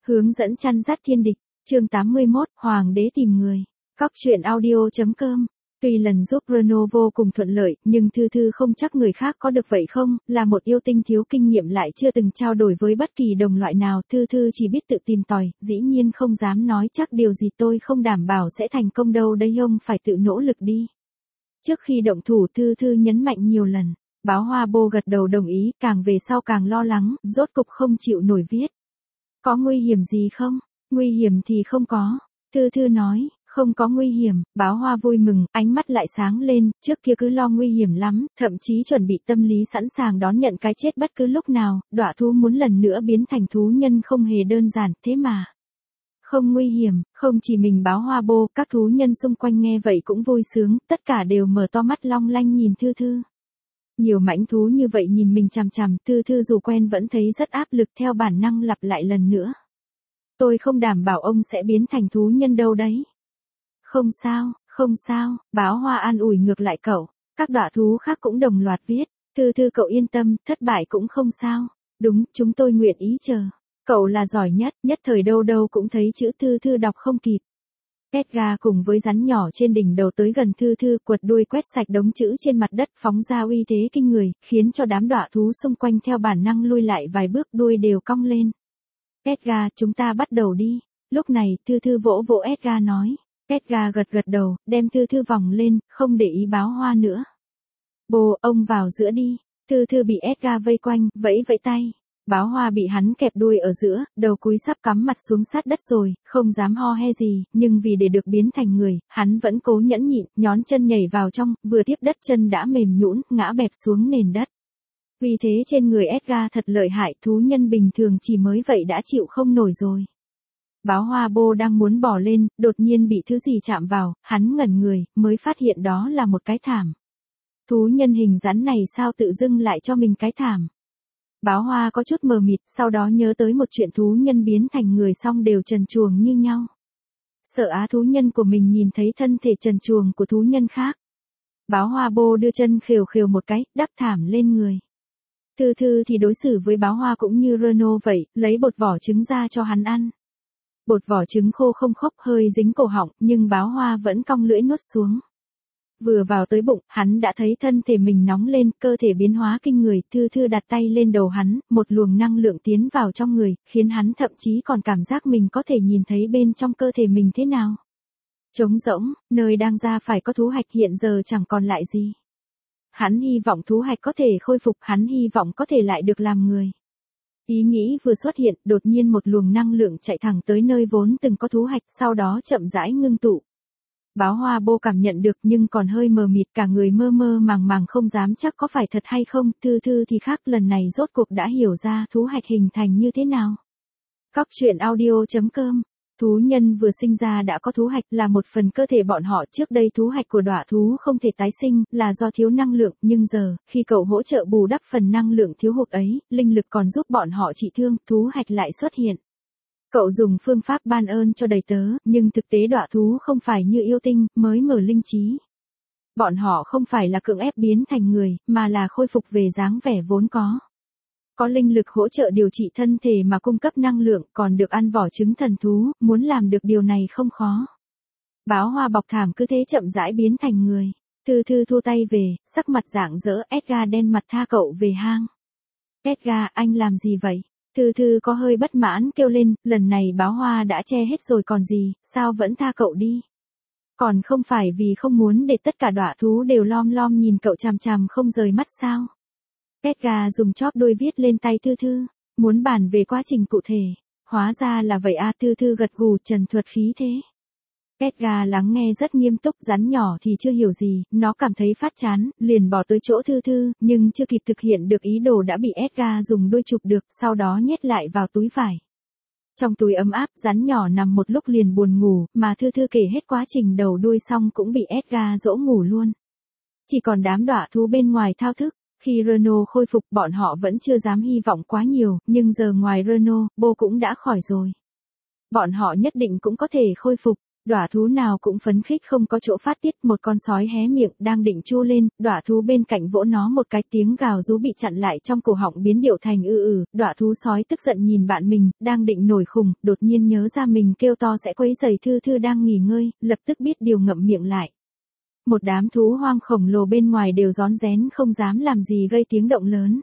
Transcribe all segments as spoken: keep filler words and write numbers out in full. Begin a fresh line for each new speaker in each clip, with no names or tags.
Hướng dẫn chăn dắt thiên địch, chương tám mươi mốt, Hoàng đế tìm người. Cóc truyện audio.com. Tuy lần giúp Renault vô cùng thuận lợi, nhưng Thư Thư không chắc người khác có được vậy không, là một yêu tinh thiếu kinh nghiệm lại chưa từng trao đổi với bất kỳ đồng loại nào, Thư Thư chỉ biết tự tìm tòi, dĩ nhiên không dám nói chắc điều gì tôi không đảm bảo sẽ thành công đâu đấy ông phải tự nỗ lực đi. Trước khi động thủ Thư Thư nhấn mạnh nhiều lần, Báo Hoa Bô gật đầu đồng ý, càng về sau càng lo lắng, rốt cục không chịu nổi viết. Có nguy hiểm gì không? Nguy hiểm thì không có. Thư Thư nói, không có nguy hiểm, Báo Hoa vui mừng, ánh mắt lại sáng lên, trước kia cứ lo nguy hiểm lắm, thậm chí chuẩn bị tâm lý sẵn sàng đón nhận cái chết bất cứ lúc nào, đọa thú muốn lần nữa biến thành thú nhân không hề đơn giản, thế mà. Không nguy hiểm, không chỉ mình Báo Hoa Bô, các thú nhân xung quanh nghe vậy cũng vui sướng, tất cả đều mở to mắt long lanh nhìn Thư Thư. Nhiều mãnh thú như vậy nhìn mình chằm chằm, Thư Thư dù quen vẫn thấy rất áp lực theo bản năng lặp lại lần nữa. Tôi không đảm bảo ông sẽ biến thành thú nhân đâu đấy. Không sao, không sao, Báo Hoa an ủi ngược lại cậu, các đọa thú khác cũng đồng loạt viết, Thư Thư cậu yên tâm, thất bại cũng không sao, đúng, chúng tôi nguyện ý chờ. Cậu là giỏi nhất, nhất thời đâu đâu cũng thấy chữ Thư Thư đọc không kịp. Edgar cùng với rắn nhỏ trên đỉnh đầu tới gần Thư Thư, quật đuôi quét sạch đống chữ trên mặt đất, phóng ra uy thế kinh người, khiến cho đám đọa thú xung quanh theo bản năng lui lại vài bước, đuôi đều cong lên. Edgar, chúng ta bắt đầu đi. Lúc này, Thư Thư vỗ vỗ Edgar nói. Edgar gật gật đầu, đem Thư Thư vòng lên, không để ý Báo Hoa nữa. Bồ, ông vào giữa đi. Thư Thư bị Edgar vây quanh, vẫy vẫy tay. Báo Hoa bị hắn kẹp đuôi ở giữa, đầu cúi sắp cắm mặt xuống sát đất rồi, không dám ho he gì, nhưng vì để được biến thành người, hắn vẫn cố nhẫn nhịn, nhón chân nhảy vào trong, vừa tiếp đất chân đã mềm nhũn, ngã bẹp xuống nền đất. Vì thế trên người Edgar thật lợi hại, thú nhân bình thường chỉ mới vậy đã chịu không nổi rồi. Báo Hoa Bô đang muốn bỏ lên, đột nhiên bị thứ gì chạm vào, hắn ngẩn người, mới phát hiện đó là một cái thảm. Thú nhân hình rắn này sao tự dưng lại cho mình cái thảm? Báo Hoa có chút mờ mịt, sau đó nhớ tới một chuyện thú nhân biến thành người xong đều trần truồng như nhau. Sợ á thú nhân của mình nhìn thấy thân thể trần truồng của thú nhân khác. Báo Hoa Bô đưa chân khều khều một cái, đắp thảm lên người. Thư Thư thì đối xử với Báo Hoa cũng như Renault vậy, lấy bột vỏ trứng ra cho hắn ăn. Bột vỏ trứng khô không khốc hơi dính cổ họng, nhưng Báo Hoa vẫn cong lưỡi nuốt xuống. Vừa vào tới bụng, hắn đã thấy thân thể mình nóng lên, cơ thể biến hóa kinh người, Thư Thư đặt tay lên đầu hắn, một luồng năng lượng tiến vào trong người, khiến hắn thậm chí còn cảm giác mình có thể nhìn thấy bên trong cơ thể mình thế nào. Trống rỗng, nơi đang ra phải có thú hạch hiện giờ chẳng còn lại gì. Hắn hy vọng thú hạch có thể khôi phục, hắn hy vọng có thể lại được làm người. Ý nghĩ vừa xuất hiện, đột nhiên một luồng năng lượng chạy thẳng tới nơi vốn từng có thú hạch, sau đó chậm rãi ngưng tụ. Báo Hoa Bô cảm nhận được nhưng còn hơi mờ mịt, cả người mơ mơ màng màng không dám chắc có phải thật hay không, Thư Thư thì khác, lần này rốt cuộc đã hiểu ra thú hạch hình thành như thế nào. Cóc truyện audio.com. Thú nhân vừa sinh ra đã có thú hạch là một phần cơ thể bọn họ, trước đây thú hạch của đọa thú không thể tái sinh, là do thiếu năng lượng, nhưng giờ, khi cậu hỗ trợ bù đắp phần năng lượng thiếu hụt ấy, linh lực còn giúp bọn họ trị thương, thú hạch lại xuất hiện. Cậu dùng phương pháp ban ơn cho đầy tớ, nhưng thực tế đọa thú không phải như yêu tinh, mới mở linh trí. Bọn họ không phải là cưỡng ép biến thành người, mà là khôi phục về dáng vẻ vốn có. Có linh lực hỗ trợ điều trị thân thể mà cung cấp năng lượng, còn được ăn vỏ trứng thần thú, muốn làm được điều này không khó. Báo Hoa bọc thảm cứ thế chậm rãi biến thành người. Thư Thư thu tay về, sắc mặt rạng rỡ, Edgar đen mặt tha cậu về hang. Edgar, anh làm gì vậy? Thư Thư có hơi bất mãn kêu lên, lần này Báo Hoa đã che hết rồi còn gì, sao vẫn tha cậu đi? Còn không phải vì không muốn để tất cả đọa thú đều lom lom nhìn cậu chằm chằm không rời mắt sao? Edgar dùng chóp đuôi viết lên tay Thư Thư, muốn bàn về quá trình cụ thể. Hóa ra là vậy à, Thư Thư gật gù, trần thuật khí thế. Edgar lắng nghe rất nghiêm túc, rắn nhỏ thì chưa hiểu gì, nó cảm thấy phát chán, liền bỏ tới chỗ Thư Thư, nhưng chưa kịp thực hiện được ý đồ đã bị Edgar dùng đuôi chụp được, sau đó nhét lại vào túi vải. Trong túi ấm áp, rắn nhỏ nằm một lúc liền buồn ngủ, mà Thư Thư kể hết quá trình đầu đuôi xong cũng bị Edgar dỗ ngủ luôn. Chỉ còn đám đọa thú bên ngoài thao thức. Khi Renault khôi phục bọn họ vẫn chưa dám hy vọng quá nhiều, nhưng giờ ngoài Renault, Bô cũng đã khỏi rồi. Bọn họ nhất định cũng có thể khôi phục. Đọa thú nào cũng phấn khích không có chỗ phát tiết, một con sói hé miệng đang định chu lên, đọa thú bên cạnh vỗ nó một cái, tiếng gào rú bị chặn lại trong cổ họng biến điệu thành ư ử, đọa thú sói tức giận nhìn bạn mình, đang định nổi khùng, đột nhiên nhớ ra mình kêu to sẽ quấy rầy Thư Thư đang nghỉ ngơi, lập tức biết điều ngậm miệng lại. Một đám thú hoang khổng lồ bên ngoài đều rón rén không dám làm gì gây tiếng động lớn.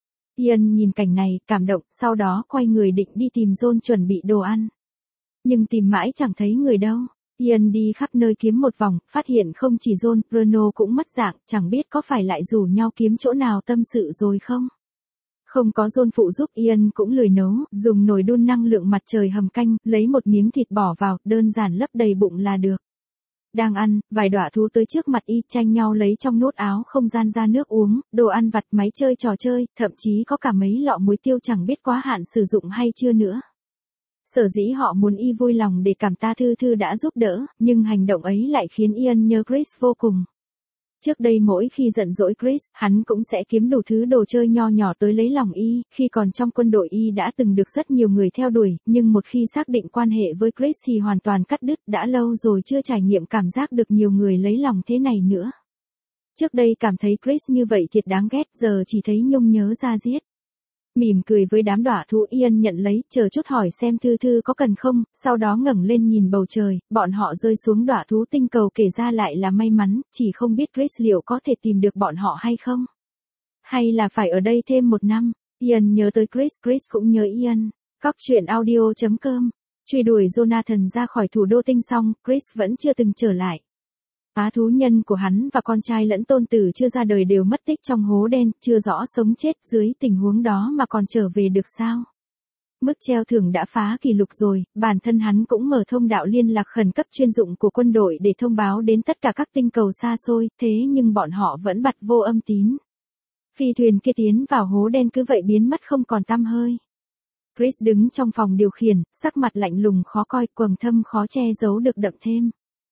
Ian nhìn cảnh này, cảm động, sau đó quay người định đi tìm John chuẩn bị đồ ăn. Nhưng tìm mãi chẳng thấy người đâu. Ian đi khắp nơi kiếm một vòng, phát hiện không chỉ John, Bruno cũng mất dạng, chẳng biết có phải lại rủ nhau kiếm chỗ nào tâm sự rồi không. Không có John phụ giúp, Ian cũng lười nấu, dùng nồi đun năng lượng mặt trời hầm canh, lấy một miếng thịt bỏ vào, đơn giản lấp đầy bụng là được. Đang ăn, vài đọa thú tới trước mặt y tranh nhau lấy trong nút áo không gian ra nước uống, đồ ăn vặt, máy chơi trò chơi, thậm chí có cả mấy lọ muối tiêu chẳng biết quá hạn sử dụng hay chưa nữa. Sở dĩ họ muốn y vui lòng để cảm ta Thư Thư đã giúp đỡ, nhưng hành động ấy lại khiến Ian nhớ Chris vô cùng. Trước đây mỗi khi giận dỗi Chris, hắn cũng sẽ kiếm đủ thứ đồ chơi nho nhỏ tới lấy lòng y, khi còn trong quân đội y đã từng được rất nhiều người theo đuổi, nhưng một khi xác định quan hệ với Chris thì hoàn toàn cắt đứt, đã lâu rồi chưa trải nghiệm cảm giác được nhiều người lấy lòng thế này nữa. Trước đây cảm thấy Chris như vậy thiệt đáng ghét, giờ chỉ thấy nhung nhớ ra giết. Mỉm cười với đám đọa thú, Ian nhận lấy, chờ chút hỏi xem Thư Thư có cần không, sau đó ngẩng lên nhìn bầu trời, bọn họ rơi xuống đọa thú tinh cầu kể ra lại là may mắn, chỉ không biết Chris liệu có thể tìm được bọn họ hay không. Hay là phải ở đây thêm một năm, Ian nhớ tới Chris, Chris cũng nhớ Ian. Cóc truyện audio chấm com, truy đuổi Jonathan ra khỏi thủ đô tinh xong, Chris vẫn chưa từng trở lại. Á thú nhân của hắn và con trai lẫn tôn tử chưa ra đời đều mất tích trong hố đen, chưa rõ sống chết, dưới tình huống đó mà còn trở về được sao? Mức treo thưởng đã phá kỷ lục rồi, bản thân hắn cũng mở thông đạo liên lạc khẩn cấp chuyên dụng của quân đội để thông báo đến tất cả các tinh cầu xa xôi, thế nhưng bọn họ vẫn bặt vô âm tín. Phi thuyền kia tiến vào hố đen cứ vậy biến mất không còn tăm hơi. Chris đứng trong phòng điều khiển, sắc mặt lạnh lùng khó coi, quầng thâm khó che giấu được đậm thêm.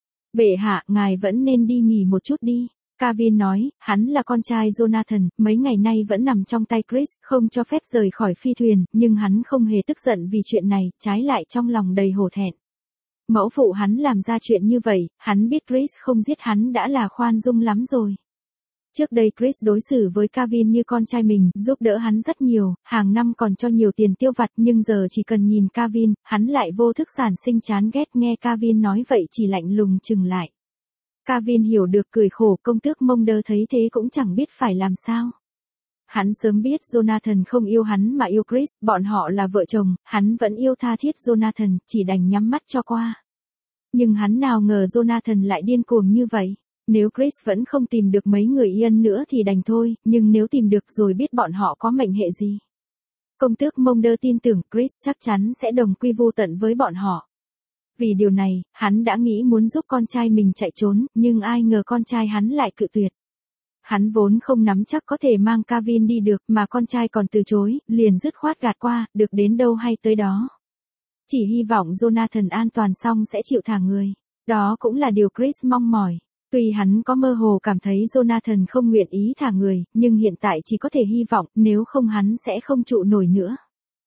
Bệ hạ, ngài vẫn nên đi nghỉ một chút đi. Kevin nói, hắn là con trai Jonathan, mấy ngày nay vẫn nằm trong tay Chris, không cho phép rời khỏi phi thuyền, nhưng hắn không hề tức giận vì chuyện này, trái lại trong lòng đầy hổ thẹn. Mẫu phụ hắn làm ra chuyện như vậy, hắn biết Chris không giết hắn đã là khoan dung lắm rồi. Trước đây Chris đối xử với Kevin như con trai mình, giúp đỡ hắn rất nhiều, hàng năm còn cho nhiều tiền tiêu vặt, nhưng giờ chỉ cần nhìn Kevin, hắn lại vô thức sản sinh chán ghét, nghe Kevin nói vậy chỉ lạnh lùng chừng lại. Kevin hiểu được cười khổ, công tước Monder thấy thế cũng chẳng biết phải làm sao. Hắn sớm biết Jonathan không yêu hắn mà yêu Chris, bọn họ là vợ chồng, hắn vẫn yêu tha thiết Jonathan, chỉ đành nhắm mắt cho qua. Nhưng hắn nào ngờ Jonathan lại điên cuồng như vậy. Nếu Chris vẫn không tìm được mấy người Ian nữa thì đành thôi, nhưng nếu tìm được rồi biết bọn họ có mệnh hệ gì. Công tước Monder tin tưởng Chris chắc chắn sẽ đồng quy vu tận với bọn họ. Vì điều này, hắn đã nghĩ muốn giúp con trai mình chạy trốn, nhưng ai ngờ con trai hắn lại cự tuyệt. Hắn vốn không nắm chắc có thể mang Kevin đi được, mà con trai còn từ chối, liền dứt khoát gạt qua, được đến đâu hay tới đó. Chỉ hy vọng Jonathan an toàn xong sẽ chịu thả người. Đó cũng là điều Chris mong mỏi. Tuy hắn có mơ hồ cảm thấy Jonathan không nguyện ý thả người, nhưng hiện tại chỉ có thể hy vọng, nếu không hắn sẽ không trụ nổi nữa.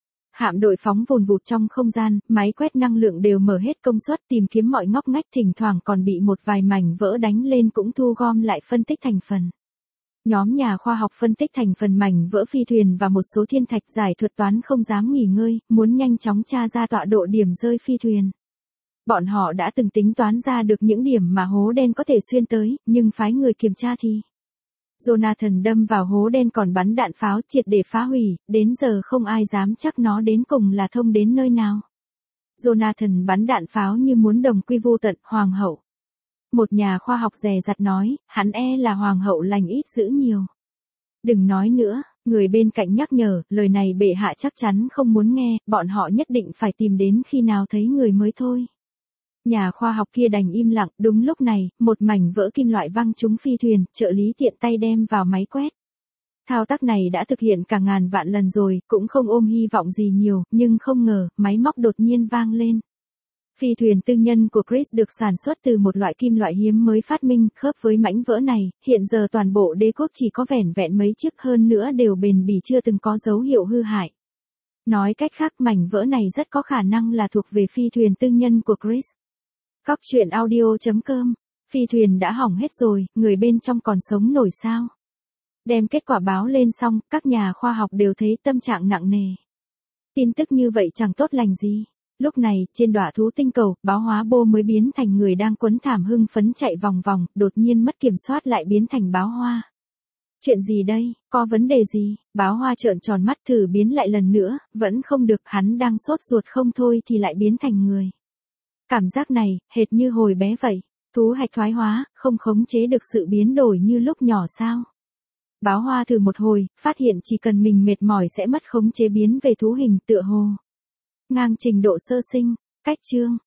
Hạm đội phóng vùn vụt trong không gian, máy quét năng lượng đều mở hết công suất tìm kiếm mọi ngóc ngách, thỉnh thoảng còn bị một vài mảnh vỡ đánh lên cũng thu gom lại phân tích thành phần. Nhóm nhà khoa học phân tích thành phần mảnh vỡ phi thuyền và một số thiên thạch, giải thuật toán không dám nghỉ ngơi, muốn nhanh chóng tra ra tọa độ điểm rơi phi thuyền. Bọn họ đã từng tính toán ra được những điểm mà hố đen có thể xuyên tới, nhưng phái người kiểm tra thì Jonathan đâm vào hố đen còn bắn đạn pháo triệt để phá hủy, đến giờ không ai dám chắc nó đến cùng là thông đến nơi nào. Jonathan bắn đạn pháo như muốn đồng quy vu tận, hoàng hậu. Một nhà khoa học dè dặt nói, hắn e là hoàng hậu lành ít dữ nhiều. Đừng nói nữa, người bên cạnh nhắc nhở, lời này bệ hạ chắc chắn không muốn nghe, bọn họ nhất định phải tìm đến khi nào thấy người mới thôi. Nhà khoa học kia đành im lặng, đúng lúc này, một mảnh vỡ kim loại văng trúng phi thuyền, trợ lý tiện tay đem vào máy quét. Thao tác này đã thực hiện cả ngàn vạn lần rồi, cũng không ôm hy vọng gì nhiều, nhưng không ngờ, máy móc đột nhiên vang lên. Phi thuyền tư nhân của Chris được sản xuất từ một loại kim loại hiếm mới phát minh, khớp với mảnh vỡ này, hiện giờ toàn bộ đế quốc chỉ có vẻn vẹn mấy chiếc, hơn nữa đều bền bỉ chưa từng có dấu hiệu hư hại. Nói cách khác, mảnh vỡ này rất có khả năng là thuộc về phi thuyền tư nhân của Chris. Cóc truyện audio chấm com. Phi thuyền đã hỏng hết rồi, người bên trong còn sống nổi sao? Đem kết quả báo lên xong, các nhà khoa học đều thấy tâm trạng nặng nề. Tin tức như vậy chẳng tốt lành gì. Lúc này, trên đọa thú tinh cầu, báo hóa bô mới biến thành người đang quấn thảm hưng phấn chạy vòng vòng, đột nhiên mất kiểm soát lại biến thành báo hoa. Chuyện gì đây, có vấn đề gì? Báo hoa trợn tròn mắt thử biến lại lần nữa, vẫn không được, hắn đang sốt ruột không thôi thì lại biến thành người. Cảm giác này, hệt như hồi bé vậy. Thú hạch thoái hóa, không khống chế được sự biến đổi như lúc nhỏ sao? Báo hoa thử một hồi, phát hiện chỉ cần mình mệt mỏi sẽ mất khống chế biến về thú hình tựa hồ. Ngang trình độ sơ sinh, cách chương.